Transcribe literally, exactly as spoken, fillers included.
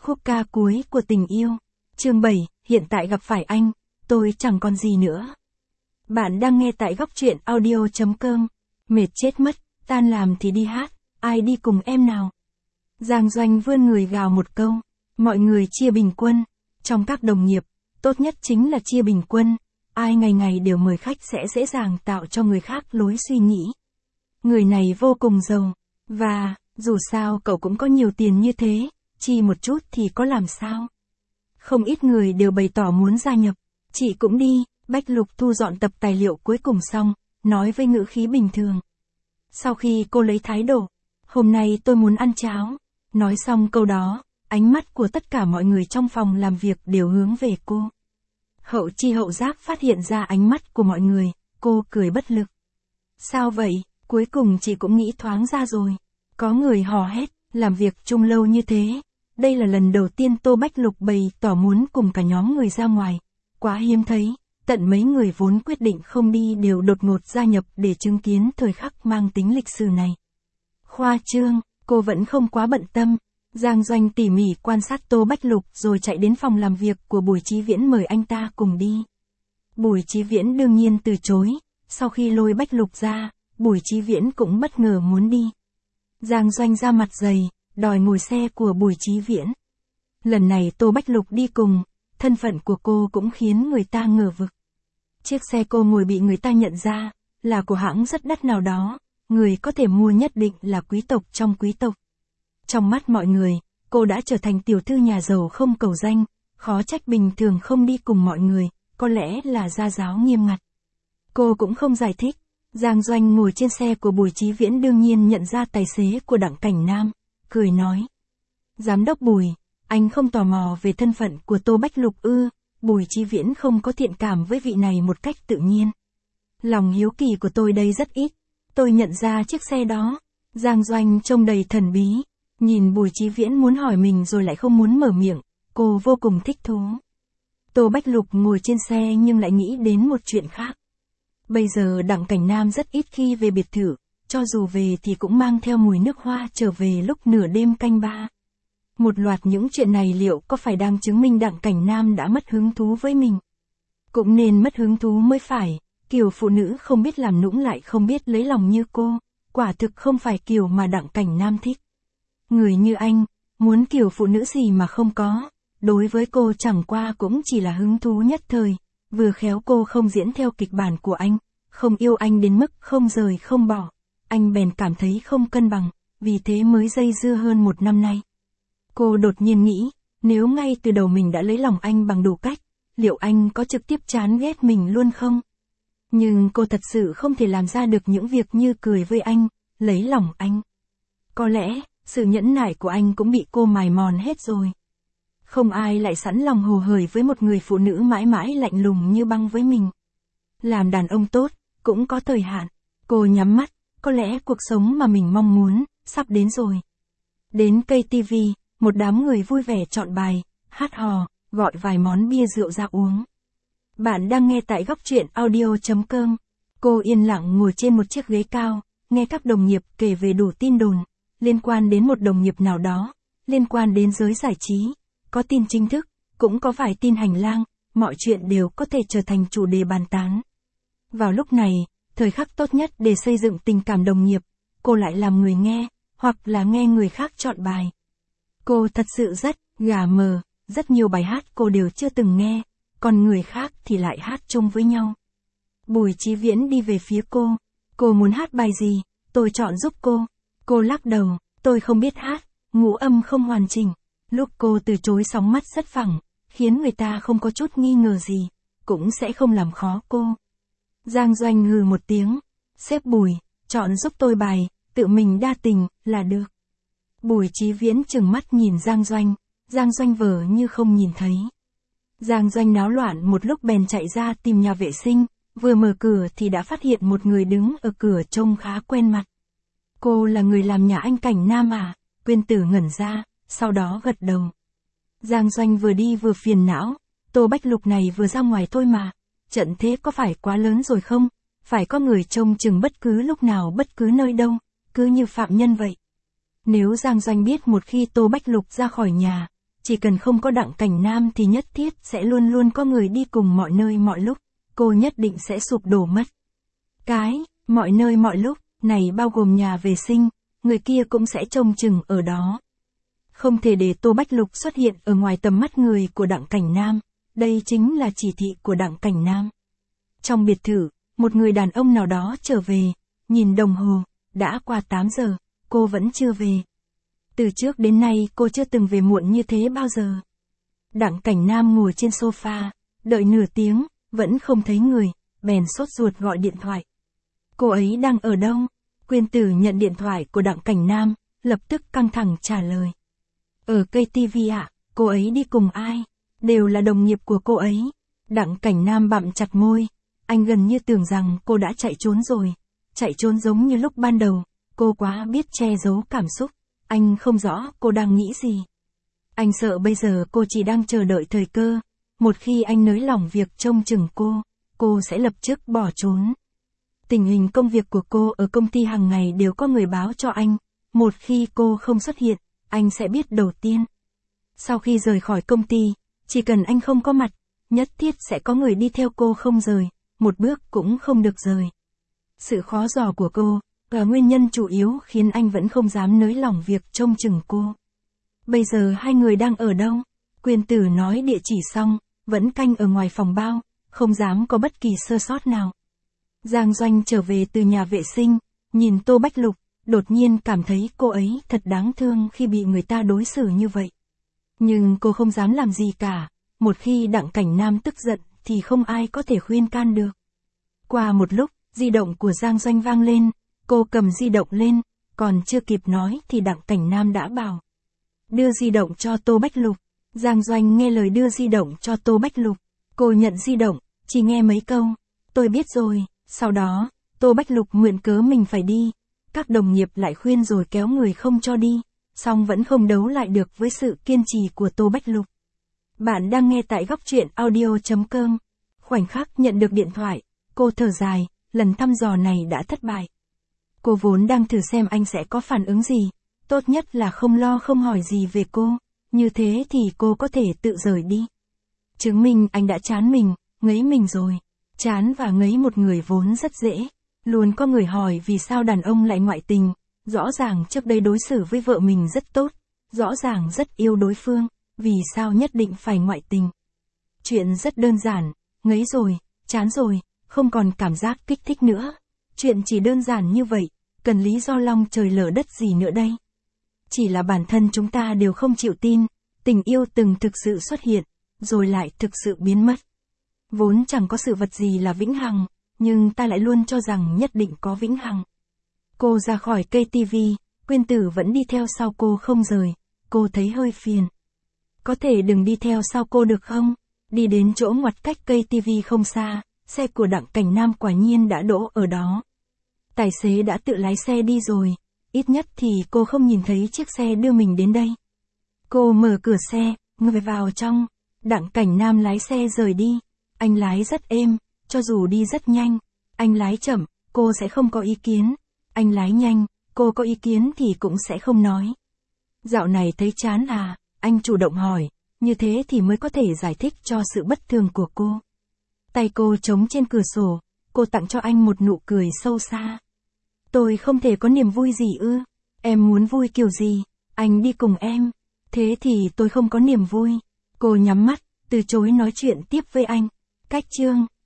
Khúc ca cuối của tình yêu. Chương bảy, hiện tại gặp phải anh, tôi chẳng còn gì nữa. Bạn đang nghe tại góc truyện audio chấm com. Mệt chết mất, tan làm thì đi hát, ai đi cùng em nào? Giang Doanh vươn người gào một câu, mọi người chia bình quân. Trong các đồng nghiệp, tốt nhất chính là chia bình quân. Ai ngày ngày đều mời khách sẽ dễ dàng tạo cho người khác lối suy nghĩ. Người này vô cùng giàu, và, dù sao cậu cũng có nhiều tiền như thế, chi một chút thì có làm sao. Không ít người đều bày tỏ muốn gia nhập, chị cũng đi. Bách Lục thu dọn tập tài liệu cuối cùng xong, nói với ngữ khí bình thường. Sau khi cô lấy thái độ, hôm nay tôi muốn ăn cháo. Nói xong câu đó, ánh mắt của tất cả mọi người trong phòng làm việc đều hướng về cô. Hậu chi hậu giác phát hiện ra ánh mắt của mọi người, cô cười bất lực. Sao vậy, cuối cùng chị cũng nghĩ thoáng ra rồi. Có người hò hét, làm việc chung lâu như thế. Đây là lần đầu tiên Tô Bách Lục bày tỏ muốn cùng cả nhóm người ra ngoài. Quá hiếm thấy, tận mấy người vốn quyết định không đi đều đột ngột gia nhập để chứng kiến thời khắc mang tính lịch sử này. Khoa trương, cô vẫn không quá bận tâm. Giang Doanh tỉ mỉ quan sát Tô Bách Lục rồi chạy đến phòng làm việc của Bùi Chí Viễn mời anh ta cùng đi. Bùi Chí Viễn đương nhiên từ chối, sau khi lôi Bách Lục ra, Bùi Chí Viễn cũng bất ngờ muốn đi. Giang Doanh ra mặt dày, đòi ngồi xe của Bùi Chí Viễn. Lần này Tô Bách Lục đi cùng, thân phận của cô cũng khiến người ta ngờ vực. Chiếc xe cô ngồi bị người ta nhận ra, là của hãng rất đắt nào đó, người có thể mua nhất định là quý tộc trong quý tộc. Trong mắt mọi người, cô đã trở thành tiểu thư nhà giàu không cầu danh, khó trách bình thường không đi cùng mọi người, có lẽ là gia giáo nghiêm ngặt. Cô cũng không giải thích. Giang Doanh ngồi trên xe của Bùi Chí Viễn đương nhiên nhận ra tài xế của Đặng Cảnh Nam, cười nói. Giám đốc Bùi, anh không tò mò về thân phận của Tô Bách Lục ư? Bùi Chí Viễn không có thiện cảm với vị này một cách tự nhiên. Lòng hiếu kỳ của tôi đây rất ít, tôi nhận ra chiếc xe đó. Giang Doanh trông đầy thần bí, nhìn Bùi Chí Viễn muốn hỏi mình rồi lại không muốn mở miệng, cô vô cùng thích thú. Tô Bách Lục ngồi trên xe nhưng lại nghĩ đến một chuyện khác. Bây giờ Đặng Cảnh Nam rất ít khi về biệt thự, cho dù về thì cũng mang theo mùi nước hoa trở về lúc nửa đêm canh ba. Một loạt những chuyện này liệu có phải đang chứng minh Đặng Cảnh Nam đã mất hứng thú với mình? Cũng nên mất hứng thú mới phải, kiểu phụ nữ không biết làm nũng lại không biết lấy lòng như cô, quả thực không phải kiểu mà Đặng Cảnh Nam thích. Người như anh, muốn kiểu phụ nữ gì mà không có, đối với cô chẳng qua cũng chỉ là hứng thú nhất thời. Vừa khéo cô không diễn theo kịch bản của anh, không yêu anh đến mức không rời không bỏ, anh bèn cảm thấy không cân bằng, vì thế mới dây dưa hơn một năm nay. Cô đột nhiên nghĩ, nếu ngay từ đầu mình đã lấy lòng anh bằng đủ cách, liệu anh có trực tiếp chán ghét mình luôn không? Nhưng cô thật sự không thể làm ra được những việc như cười với anh, lấy lòng anh. Có lẽ, sự nhẫn nại của anh cũng bị cô mài mòn hết rồi. Không ai lại sẵn lòng hồ hởi với một người phụ nữ mãi mãi lạnh lùng như băng với mình. Làm đàn ông tốt, cũng có thời hạn. Cô nhắm mắt, có lẽ cuộc sống mà mình mong muốn, sắp đến rồi. Đến cây ti vi, một đám người vui vẻ chọn bài, hát hò, gọi vài món bia rượu ra uống. Bạn đang nghe tại góc truyện audio chấm com. Cô yên lặng ngồi trên một chiếc ghế cao, nghe các đồng nghiệp kể về đủ tin đồn, liên quan đến một đồng nghiệp nào đó, liên quan đến giới giải trí. Có tin chính thức, cũng có vài tin hành lang, mọi chuyện đều có thể trở thành chủ đề bàn tán. Vào lúc này, thời khắc tốt nhất để xây dựng tình cảm đồng nghiệp, cô lại làm người nghe, hoặc là nghe người khác chọn bài. Cô thật sự rất gà mờ, rất nhiều bài hát cô đều chưa từng nghe, còn người khác thì lại hát chung với nhau. Bùi Chí Viễn đi về phía cô, cô muốn hát bài gì, tôi chọn giúp cô. Cô lắc đầu, tôi không biết hát, ngũ âm không hoàn chỉnh. Lúc cô từ chối sóng mắt rất phẳng, khiến người ta không có chút nghi ngờ gì, cũng sẽ không làm khó cô. Giang Doanh hừ một tiếng, sếp Bùi, chọn giúp tôi bài, tự mình đa tình, là được. Bùi Chí Viễn trừng mắt nhìn Giang Doanh, Giang Doanh vờ như không nhìn thấy. Giang Doanh náo loạn một lúc bèn chạy ra tìm nhà vệ sinh, vừa mở cửa thì đã phát hiện một người đứng ở cửa trông khá quen mặt. Cô là người làm nhà anh Cảnh Nam à? Quyên Tử ngẩn ra, sau đó gật đầu. Giang Doanh vừa đi vừa phiền não, Tô Bách Lục này vừa ra ngoài thôi mà, trận thế có phải quá lớn rồi không? Phải có người trông chừng bất cứ lúc nào bất cứ nơi đâu, cứ như phạm nhân vậy. Nếu Giang Doanh biết một khi Tô Bách Lục ra khỏi nhà, chỉ cần không có Đặng Cảnh Nam thì nhất thiết sẽ luôn luôn có người đi cùng mọi nơi mọi lúc, cô nhất định sẽ sụp đổ mất. Cái, mọi nơi mọi lúc, này bao gồm nhà vệ sinh, người kia cũng sẽ trông chừng ở đó. Không thể để Tô Bách Lục xuất hiện ở ngoài tầm mắt người của Đặng Cảnh Nam, đây chính là chỉ thị của Đặng Cảnh Nam. Trong biệt thự, một người đàn ông nào đó trở về, nhìn đồng hồ, đã qua tám giờ, cô vẫn chưa về. Từ trước đến nay cô chưa từng về muộn như thế bao giờ. Đặng Cảnh Nam ngồi trên sofa, đợi nửa tiếng, vẫn không thấy người, bèn sốt ruột gọi điện thoại. Cô ấy đang ở đâu? Quyên Tử nhận điện thoại của Đặng Cảnh Nam, lập tức căng thẳng trả lời. Ở cây ti vi ạ, cô ấy đi cùng ai? Đều là đồng nghiệp của cô ấy. Đặng Cảnh Nam bặm chặt môi, anh gần như tưởng rằng cô đã chạy trốn rồi. Chạy trốn giống như lúc ban đầu, cô quá biết che giấu cảm xúc, anh không rõ cô đang nghĩ gì. Anh sợ bây giờ cô chỉ đang chờ đợi thời cơ, một khi anh nới lỏng việc trông chừng cô, cô sẽ lập tức bỏ trốn. Tình hình công việc của cô ở công ty hàng ngày đều có người báo cho anh, một khi cô không xuất hiện, anh sẽ biết đầu tiên. Sau khi rời khỏi công ty, chỉ cần anh không có mặt, nhất thiết sẽ có người đi theo cô không rời, một bước cũng không được rời. Sự khó dò của cô, là nguyên nhân chủ yếu khiến anh vẫn không dám nới lỏng việc trông chừng cô. Bây giờ hai người đang ở đâu? Quyên Tử nói địa chỉ xong, vẫn canh ở ngoài phòng bao, không dám có bất kỳ sơ sót nào. Giang Doanh trở về từ nhà vệ sinh, nhìn Tô Bách Lục, đột nhiên cảm thấy cô ấy thật đáng thương khi bị người ta đối xử như vậy. Nhưng cô không dám làm gì cả, một khi Đặng Cảnh Nam tức giận thì không ai có thể khuyên can được. Qua một lúc, di động của Giang Doanh vang lên, cô cầm di động lên, còn chưa kịp nói thì Đặng Cảnh Nam đã bảo. Đưa di động cho Tô Bách Lục. Giang Doanh nghe lời đưa di động cho Tô Bách Lục. Cô nhận di động, chỉ nghe mấy câu. Tôi biết rồi. Sau đó, Tô Bách Lục mượn cớ mình phải đi. Các đồng nghiệp lại khuyên rồi kéo người không cho đi. Song vẫn không đấu lại được với sự kiên trì của Tô Bách Lục. Bạn đang nghe tại góc truyện audio chấm com. Khoảnh khắc nhận được điện thoại, cô thở dài, lần thăm dò này đã thất bại. Cô vốn đang thử xem anh sẽ có phản ứng gì. Tốt nhất là không lo không hỏi gì về cô, như thế thì cô có thể tự rời đi. Chứng minh anh đã chán mình, ngấy mình rồi. Chán và ngấy một người vốn rất dễ. Luôn có người hỏi vì sao đàn ông lại ngoại tình. Rõ ràng trước đây đối xử với vợ mình rất tốt. Rõ ràng rất yêu đối phương. Vì sao nhất định phải ngoại tình? Chuyện rất đơn giản. Ngấy rồi, chán rồi, không còn cảm giác kích thích nữa. Chuyện chỉ đơn giản như vậy. Cần lý do long trời lở đất gì nữa đây? Chỉ là bản thân chúng ta đều không chịu tin. Tình yêu từng thực sự xuất hiện. Rồi lại thực sự biến mất. Vốn chẳng có sự vật gì là vĩnh hằng, nhưng ta lại luôn cho rằng nhất định có vĩnh hằng. Cô ra khỏi cây tivi, Quyên Tử vẫn đi theo sau cô không rời, cô thấy hơi phiền. Có thể đừng đi theo sau cô được không? Đi đến chỗ ngoặt cách cây tivi không xa, xe của Đặng Cảnh Nam quả nhiên đã đỗ ở đó. Tài xế đã tự lái xe đi rồi, ít nhất thì cô không nhìn thấy chiếc xe đưa mình đến đây. Cô mở cửa xe, ngồi vào trong, Đặng Cảnh Nam lái xe rời đi. Anh lái rất êm, cho dù đi rất nhanh, anh lái chậm, cô sẽ không có ý kiến. Anh lái nhanh, cô có ý kiến thì cũng sẽ không nói. Dạo này thấy chán à, anh chủ động hỏi, như thế thì mới có thể giải thích cho sự bất thường của cô. Tay cô chống trên cửa sổ, cô tặng cho anh một nụ cười sâu xa. Tôi không thể có niềm vui gì ư? Em muốn vui kiểu gì? Anh đi cùng em. Thế thì tôi không có niềm vui. Cô nhắm mắt, từ chối nói chuyện tiếp với anh. Cách chương